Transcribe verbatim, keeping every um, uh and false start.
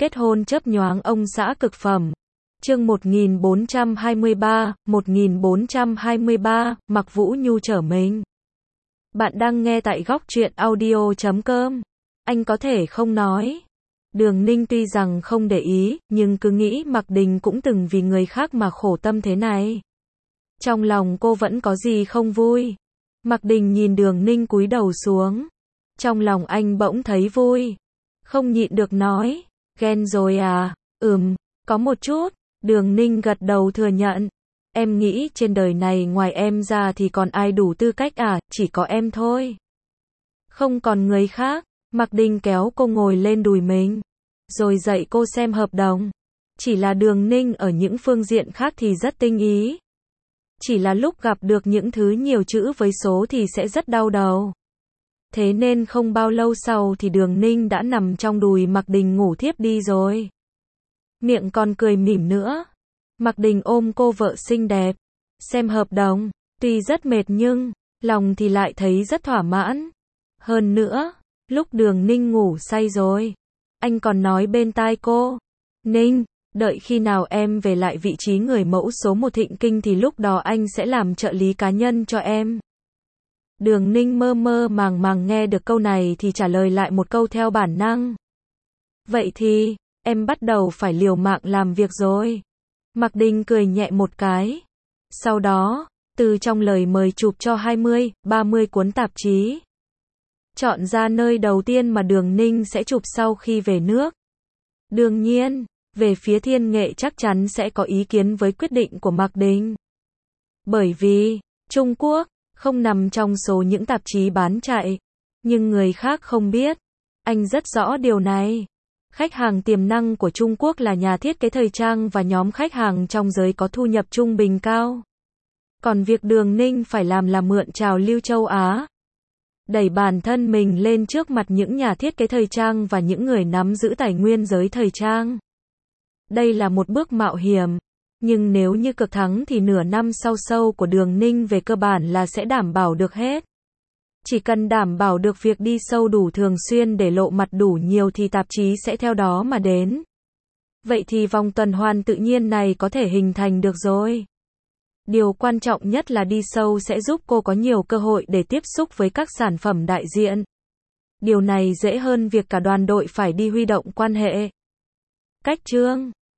Kết hôn chớp nhoáng ông xã cực phẩm. Chương một nghìn bốn trăm hai mươi ba, một nghìn bốn trăm hai mươi ba, Mạc Vũ Nhu trở mình. Bạn đang nghe tại góc truyện audio chấm com. Anh có thể không nói. Đường Ninh tuy rằng không để ý, nhưng cứ nghĩ Mạc Đình cũng từng vì người khác mà khổ tâm thế này. Trong lòng cô vẫn có gì không vui. Mạc Đình nhìn Đường Ninh cúi đầu xuống. Trong lòng anh bỗng thấy vui. Không nhịn được nói, ghen rồi à? Ừm, có một chút. Đường Ninh gật đầu thừa nhận. Em nghĩ trên đời này ngoài em ra thì còn ai đủ tư cách à, chỉ có em thôi. Không còn người khác. Mạc Đình kéo cô ngồi lên đùi mình, rồi dạy cô xem hợp đồng. Chỉ là Đường Ninh ở những phương diện khác thì rất tinh ý. Chỉ là lúc gặp được những thứ nhiều chữ với số thì sẽ rất đau đầu. Thế nên không bao lâu sau thì Đường Ninh đã nằm trong đùi Mạc Đình ngủ thiếp đi rồi. Miệng còn cười mỉm nữa. Mạc Đình ôm cô vợ xinh đẹp, xem hợp đồng, tuy rất mệt nhưng lòng thì lại thấy rất thỏa mãn. Hơn nữa, lúc Đường Ninh ngủ say rồi, anh còn nói bên tai cô, Ninh, đợi khi nào em về lại vị trí người mẫu số một Thịnh Kinh thì lúc đó anh sẽ làm trợ lý cá nhân cho em. Đường Ninh mơ mơ màng màng nghe được câu này thì trả lời lại một câu theo bản năng. Vậy thì, em bắt đầu phải liều mạng làm việc rồi. Mạc Đình cười nhẹ một cái. Sau đó, từ trong lời mời chụp cho hai mươi, ba mươi cuốn tạp chí, chọn ra nơi đầu tiên mà Đường Ninh sẽ chụp sau khi về nước. Đương nhiên, về phía Thiên Nghệ chắc chắn sẽ có ý kiến với quyết định của Mạc Đình. Bởi vì, Trung Quốc không nằm trong số những tạp chí bán chạy. Nhưng người khác không biết. Anh rất rõ điều này. Khách hàng tiềm năng của Trung Quốc là nhà thiết kế thời trang và nhóm khách hàng trong giới có thu nhập trung bình cao. Còn việc Đường Ninh phải làm là mượn trào lưu châu Á, đẩy bản thân mình lên trước mặt những nhà thiết kế thời trang và những người nắm giữ tài nguyên giới thời trang. Đây là một bước mạo hiểm. Nhưng nếu như cực thắng thì nửa năm sau sâu của Đường Ninh về cơ bản là sẽ đảm bảo được hết. Chỉ cần đảm bảo được việc đi sâu đủ thường xuyên để lộ mặt đủ nhiều thì tạp chí sẽ theo đó mà đến. Vậy thì vòng tuần hoàn tự nhiên này có thể hình thành được rồi. Điều quan trọng nhất là đi sâu sẽ giúp cô có nhiều cơ hội để tiếp xúc với các sản phẩm đại diện. Điều này dễ hơn việc cả đoàn đội phải đi huy động quan hệ. Cách chương